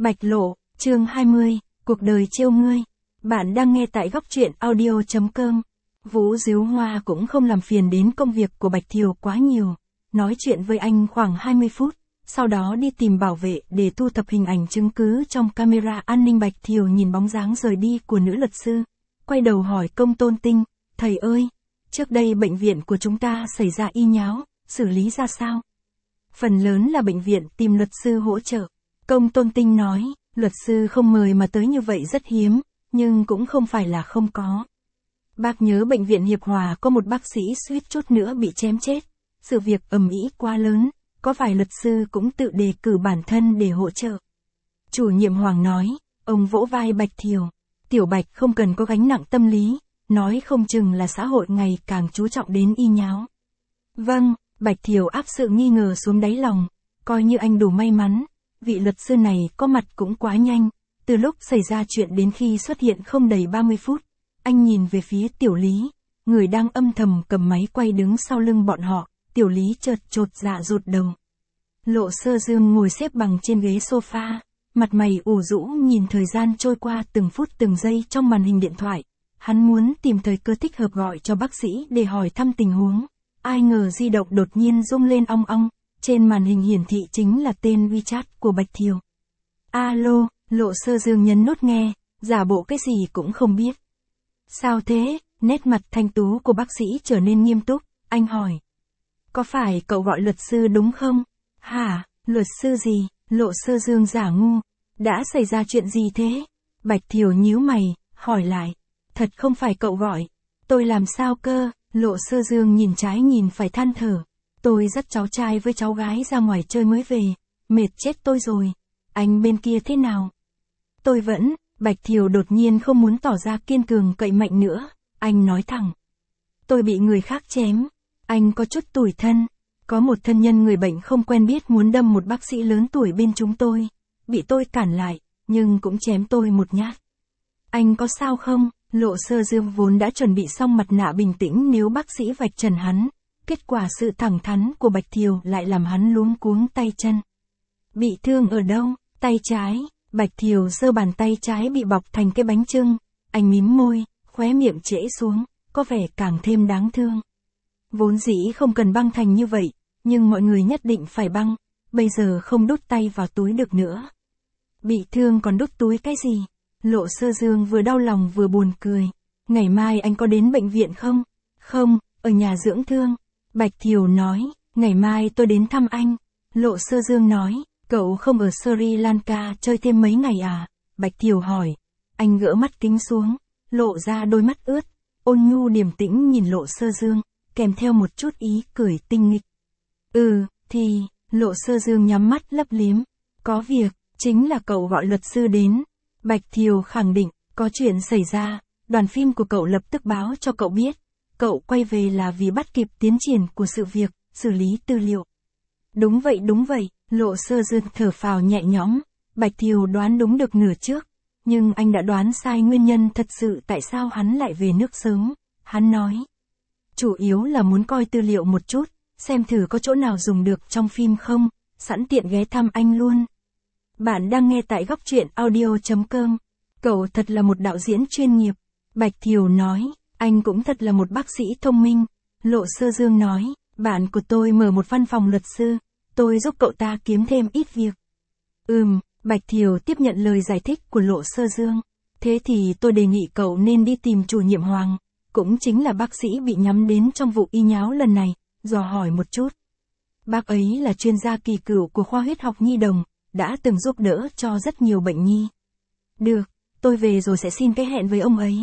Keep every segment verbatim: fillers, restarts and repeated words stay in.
Bạch Lộ, chương hai mươi, cuộc đời trêu ngươi. Bạn đang nghe tại góc truyện audio chấm com. Vũ Díu Hoa cũng không làm phiền đến công việc của Bạch Thiều quá nhiều. Nói chuyện với anh khoảng hai mươi phút, sau đó đi tìm bảo vệ để thu thập hình ảnh chứng cứ trong camera an ninh. Bạch Thiều nhìn bóng dáng rời đi của nữ luật sư, quay đầu hỏi Công Tôn Tinh, thầy ơi, trước đây bệnh viện của chúng ta xảy ra y nháo, xử lý ra sao? Phần lớn là bệnh viện tìm luật sư hỗ trợ. Công Tôn Tinh nói, luật sư không mời mà tới như vậy rất hiếm, nhưng cũng không phải là không có. Bác nhớ bệnh viện Hiệp Hòa có một bác sĩ suýt chút nữa bị chém chết. Sự việc ầm ĩ quá lớn, có phải luật sư cũng tự đề cử bản thân để hỗ trợ? Chủ nhiệm Hoàng nói, ông vỗ vai Bạch Thiều. Tiểu Bạch không cần có gánh nặng tâm lý, nói không chừng là xã hội ngày càng chú trọng đến y nháo. Vâng, Bạch Thiều áp sự nghi ngờ xuống đáy lòng, coi như anh đủ may mắn. Vị luật sư này có mặt cũng quá nhanh, từ lúc xảy ra chuyện đến khi xuất hiện không đầy ba mươi phút. Anh nhìn về phía Tiểu Lý, người đang âm thầm cầm máy quay đứng sau lưng bọn họ. Tiểu Lý chợt chột dạ rụt đầu. Lộ Sơ Dương ngồi xếp bằng trên ghế sofa, mặt mày ủ rũ nhìn thời gian trôi qua từng phút từng giây trong màn hình điện thoại. Hắn muốn tìm thời cơ thích hợp gọi cho bác sĩ để hỏi thăm tình huống. Ai ngờ di động đột nhiên rung lên ong ong, trên màn hình hiển thị chính là tên WeChat của Bạch Thiều. Alo, Lộ Sơ Dương nhấn nút nghe, giả bộ cái gì cũng không biết. Sao thế? Nét mặt thanh tú của bác sĩ trở nên nghiêm túc, anh hỏi. Có phải cậu gọi luật sư đúng không? Hả, luật sư gì? Lộ Sơ Dương giả ngu. Đã xảy ra chuyện gì thế? Bạch Thiều nhíu mày, hỏi lại. Thật không phải cậu gọi. Tôi làm sao cơ? Lộ Sơ Dương nhìn trái nhìn phải than thở. Tôi dắt cháu trai với cháu gái ra ngoài chơi mới về. Mệt chết tôi rồi. Anh bên kia thế nào? Tôi vẫn, Bạch Thiều đột nhiên không muốn tỏ ra kiên cường cậy mạnh nữa. Anh nói thẳng. Tôi bị người khác chém. Anh có chút tủi thân. Có một thân nhân người bệnh không quen biết muốn đâm một bác sĩ lớn tuổi bên chúng tôi. Bị tôi cản lại, nhưng cũng chém tôi một nhát. Anh có sao không? Lộ Sơ Dương vốn đã chuẩn bị xong mặt nạ bình tĩnh nếu bác sĩ vạch trần hắn. Kết quả sự thẳng thắn của Bạch Thiều lại làm hắn luống cuống tay chân. Bị thương ở đâu? Tay trái. Bạch Thiều giơ bàn tay trái bị bọc thành cái bánh chưng. Anh mím môi, khóe miệng trễ xuống, có vẻ càng thêm đáng thương. Vốn dĩ không cần băng thành như vậy, nhưng mọi người nhất định phải băng, bây giờ không đút tay vào túi được nữa. Bị thương còn đút túi cái gì? Lộ Sơ Dương vừa đau lòng vừa buồn cười. Ngày mai anh có đến bệnh viện không? Không, ở nhà dưỡng thương. Bạch Thiều nói, ngày mai tôi đến thăm anh. Lộ Sơ Dương nói, cậu không ở Sri Lanka chơi thêm mấy ngày à? Bạch Thiều hỏi. Anh gỡ mắt kính xuống, lộ ra đôi mắt ướt, ôn nhu điềm tĩnh nhìn Lộ Sơ Dương, kèm theo một chút ý cười tinh nghịch. Ừ, thì, Lộ Sơ Dương nhắm mắt lấp liếm. Có việc, chính là cậu gọi luật sư đến. Bạch Thiều khẳng định, có chuyện xảy ra, đoàn phim của cậu lập tức báo cho cậu biết. Cậu quay về là vì bắt kịp tiến triển của sự việc, xử lý tư liệu. Đúng vậy đúng vậy, Lộ Sơ Dương thở phào nhẹ nhõm. Bạch Thiều đoán đúng được nửa trước, nhưng anh đã đoán sai nguyên nhân thật sự tại sao hắn lại về nước sớm. Hắn nói, chủ yếu là muốn coi tư liệu một chút, xem thử có chỗ nào dùng được trong phim không, sẵn tiện ghé thăm anh luôn. Bạn đang nghe tại góc truyện audio chấm com. Cậu thật là một đạo diễn chuyên nghiệp. Bạch Thiều nói, anh cũng thật là một bác sĩ thông minh. Lộ Sơ Dương nói, bạn của tôi mở một văn phòng luật sư, tôi giúp cậu ta kiếm thêm ít việc. Ừm, Bạch Thiều tiếp nhận lời giải thích của Lộ Sơ Dương. Thế thì tôi đề nghị cậu nên đi tìm chủ nhiệm Hoàng, cũng chính là bác sĩ bị nhắm đến trong vụ y nháo lần này, dò hỏi một chút. Bác ấy là chuyên gia kỳ cựu của khoa huyết học nhi đồng, đã từng giúp đỡ cho rất nhiều bệnh nhi. Được, tôi về rồi sẽ xin cái hẹn với ông ấy.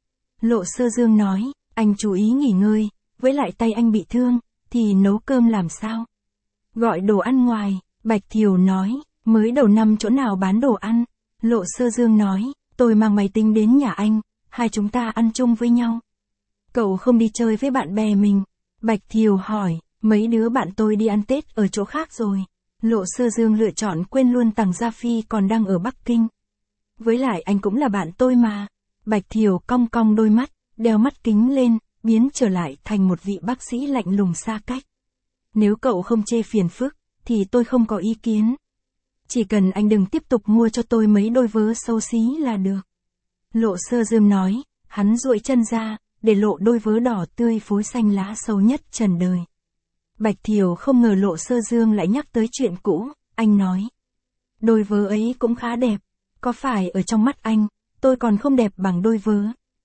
Lộ Sơ Dương nói, anh chú ý nghỉ ngơi, với lại tay anh bị thương, thì nấu cơm làm sao? Gọi đồ ăn ngoài, Bạch Thiều nói, mới đầu năm chỗ nào bán đồ ăn? Lộ Sơ Dương nói, tôi mang máy tính đến nhà anh, hai chúng ta ăn chung với nhau. Cậu không đi chơi với bạn bè mình? Bạch Thiều hỏi, mấy đứa bạn tôi đi ăn Tết ở chỗ khác rồi. Lộ Sơ Dương lựa chọn quên luôn Tằng Gia Phi còn đang ở Bắc Kinh. Với lại anh cũng là bạn tôi mà. Bạch Thiều cong cong đôi mắt, đeo mắt kính lên, biến trở lại thành một vị bác sĩ lạnh lùng xa cách. Nếu cậu không chê phiền phức, thì tôi không có ý kiến. Chỉ cần anh đừng tiếp tục mua cho tôi mấy đôi vớ xấu xí là được. Lộ Sơ Dương nói, hắn duỗi chân ra, để lộ đôi vớ đỏ tươi phối xanh lá xấu nhất trần đời. Bạch Thiều không ngờ Lộ Sơ Dương lại nhắc tới chuyện cũ, anh nói. Đôi vớ ấy cũng khá đẹp, có phải ở trong mắt anh, tôi còn không đẹp bằng đôi vớ?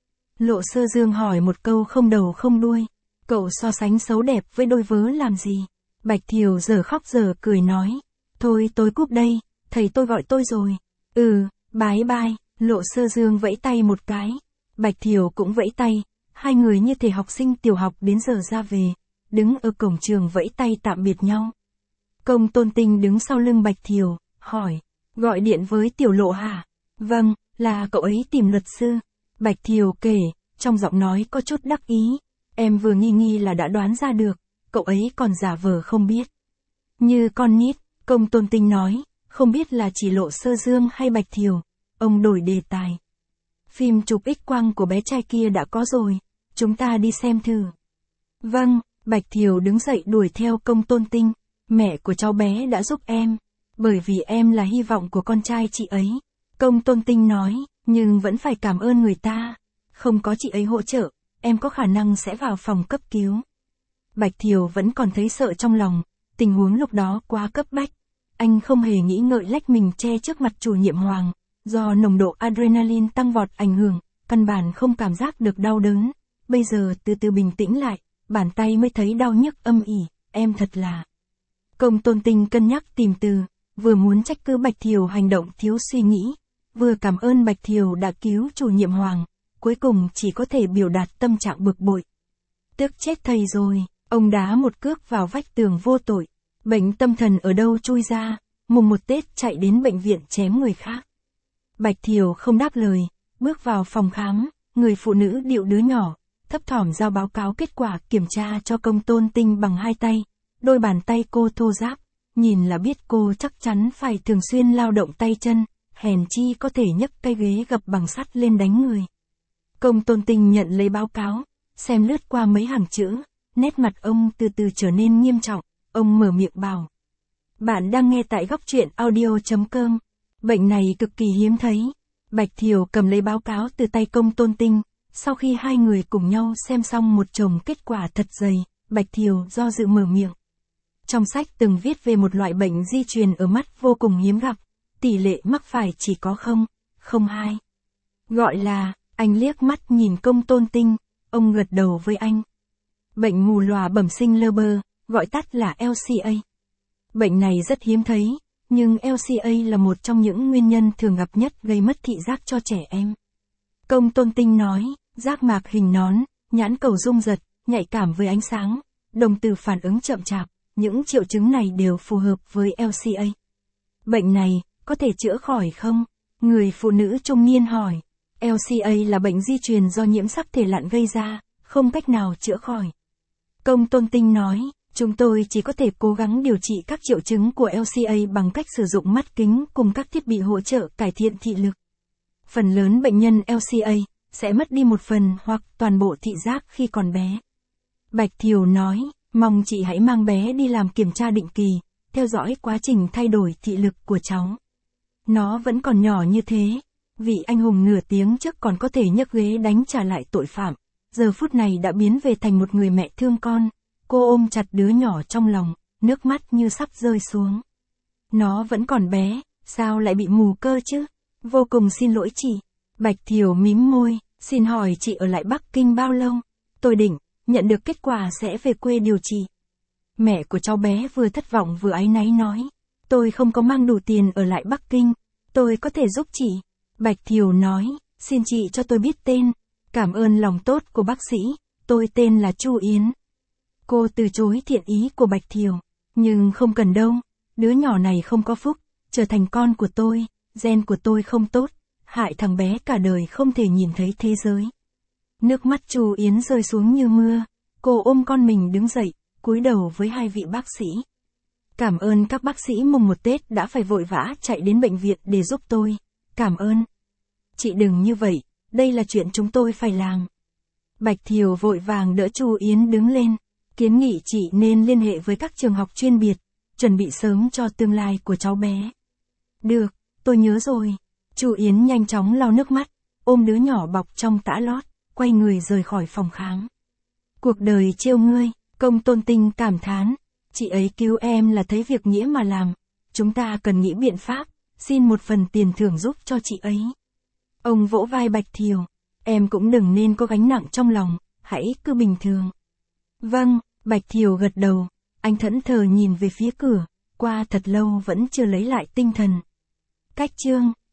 Lộ Sơ Dương hỏi một câu không đầu không đuôi, cậu so sánh xấu đẹp với đôi vớ làm gì? Bạch Thiều giờ khóc giờ cười nói, thôi tôi cúp đây, thầy tôi gọi tôi rồi. Ừ, bái bai, Lộ Sơ Dương vẫy tay một cái, Bạch Thiều cũng vẫy tay, hai người như thể học sinh tiểu học đến giờ ra về, đứng ở cổng trường vẫy tay tạm biệt nhau. Công Tôn Tinh đứng sau lưng Bạch Thiều, hỏi, gọi điện với Tiểu Lộ hả? Vâng, là cậu ấy tìm luật sư. Bạch Thiều kể, trong giọng nói có chút đắc ý, em vừa nghi nghi là đã đoán ra được, cậu ấy còn giả vờ không biết. Như con nít, Công Tôn Tinh nói, không biết là chỉ Lộ Sơ Dương hay Bạch Thiều. Ông đổi đề tài. Phim chụp X quang của bé trai kia đã có rồi, chúng ta đi xem thử. Vâng, Bạch Thiều đứng dậy đuổi theo Công Tôn Tinh, mẹ của cháu bé đã giúp em, bởi vì em là hy vọng của con trai chị ấy. Công Tôn Tinh nói, nhưng vẫn phải cảm ơn người ta, không có chị ấy hỗ trợ, em có khả năng sẽ vào phòng cấp cứu. Bạch Thiều vẫn còn thấy sợ trong lòng, tình huống lúc đó quá cấp bách, anh không hề nghĩ ngợi lách mình che trước mặt chủ nhiệm Hoàng. Do nồng độ adrenaline tăng vọt ảnh hưởng, căn bản không cảm giác được đau đớn. Bây giờ từ từ bình tĩnh lại, bàn tay mới thấy đau nhức âm ỉ, em thật là. Công Tôn Tinh cân nhắc tìm từ, vừa muốn trách cứ Bạch Thiều hành động thiếu suy nghĩ, vừa cảm ơn Bạch Thiều đã cứu chủ nhiệm Hoàng, cuối cùng chỉ có thể biểu đạt tâm trạng bực bội. Tức chết thầy rồi, ông đá một cước vào vách tường vô tội, bệnh tâm thần ở đâu chui ra, mùng một Tết chạy đến bệnh viện chém người khác. Bạch Thiều không đáp lời, bước vào phòng khám, người phụ nữ điệu đứa nhỏ, thấp thỏm giao báo cáo kết quả kiểm tra cho Công Tôn Tinh bằng hai tay, đôi bàn tay cô thô ráp, nhìn là biết cô chắc chắn phải thường xuyên lao động tay chân, hèn chi có thể nhấc cây ghế gập bằng sắt lên đánh người. Công Tôn Tinh nhận lấy báo cáo, xem lướt qua mấy hàng chữ, nét mặt ông từ từ trở nên nghiêm trọng, ông mở miệng bảo. Bạn đang nghe tại góc truyện audio chấm com. Bệnh này cực kỳ hiếm thấy. Bạch Thiều cầm lấy báo cáo từ tay Công Tôn Tinh, sau khi hai người cùng nhau xem xong một chồng kết quả thật dày, Bạch Thiều do dự mở miệng. Trong sách từng viết về một loại bệnh di truyền ở mắt vô cùng hiếm gặp, tỷ lệ mắc phải chỉ có không, không hai. Gọi là, anh liếc mắt nhìn Công Tôn Tinh, ông gật đầu với anh. Bệnh mù lòa bẩm sinh lơ bơ, gọi tắt là L C A. Bệnh này rất hiếm thấy. Nhưng L C A là một trong những nguyên nhân thường gặp nhất gây mất thị giác cho trẻ em. Công Tôn Tinh nói, giác mạc hình nón, nhãn cầu rung giật, nhạy cảm với ánh sáng, đồng tử phản ứng chậm chạp, những triệu chứng này đều phù hợp với L C A. Bệnh này, có thể chữa khỏi không? Người phụ nữ trung niên hỏi. L C A là bệnh di truyền do nhiễm sắc thể lặn gây ra, không cách nào chữa khỏi. Công Tôn Tinh nói. Chúng tôi chỉ có thể cố gắng điều trị các triệu chứng của L C A bằng cách sử dụng mắt kính cùng các thiết bị hỗ trợ cải thiện thị lực. Phần lớn bệnh nhân L C A sẽ mất đi một phần hoặc toàn bộ thị giác khi còn bé. Bạch Thiều nói, mong chị hãy mang bé đi làm kiểm tra định kỳ, theo dõi quá trình thay đổi thị lực của cháu. Nó vẫn còn nhỏ như thế, vị anh hùng nửa tiếng trước còn có thể nhấc ghế đánh trả lại tội phạm, giờ phút này đã biến về thành một người mẹ thương con. Cô ôm chặt đứa nhỏ trong lòng, nước mắt như sắp rơi xuống. Nó vẫn còn bé, sao lại bị mù cơ chứ? Vô cùng xin lỗi chị. Bạch Thiều mím môi, xin hỏi chị ở lại Bắc Kinh bao lâu? Tôi định, nhận được kết quả sẽ về quê điều trị. Mẹ của cháu bé vừa thất vọng vừa áy náy nói. Tôi không có mang đủ tiền ở lại Bắc Kinh, tôi có thể giúp chị. Bạch Thiều nói, xin chị cho tôi biết tên. Cảm ơn lòng tốt của bác sĩ, tôi tên là Chu Yến. Cô từ chối thiện ý của Bạch Thiều, nhưng không cần đâu, đứa nhỏ này không có phúc, trở thành con của tôi, gen của tôi không tốt, hại thằng bé cả đời không thể nhìn thấy thế giới. Nước mắt Chu Yến rơi xuống như mưa, cô ôm con mình đứng dậy, cúi đầu với hai vị bác sĩ. Cảm ơn các bác sĩ mùng một Tết đã phải vội vã chạy đến bệnh viện để giúp tôi, cảm ơn. Chị đừng như vậy, đây là chuyện chúng tôi phải làm. Bạch Thiều vội vàng đỡ Chu Yến đứng lên. Kiến nghị chị nên liên hệ với các trường học chuyên biệt, chuẩn bị sớm cho tương lai của cháu bé. Được, tôi nhớ rồi. Chu Yến nhanh chóng lau nước mắt, ôm đứa nhỏ bọc trong tã lót, quay người rời khỏi phòng khám. Cuộc đời trêu ngươi, Công Tôn Tinh cảm thán. Chị ấy cứu em là thấy việc nghĩa mà làm. Chúng ta cần nghĩ biện pháp, xin một phần tiền thưởng giúp cho chị ấy. Ông vỗ vai Bạch Thiều. Em cũng đừng nên có gánh nặng trong lòng, hãy cứ bình thường. Vâng, Bạch Thiều gật đầu. Anh thẫn thờ nhìn về phía cửa, qua thật lâu vẫn chưa lấy lại tinh thần. Cách chương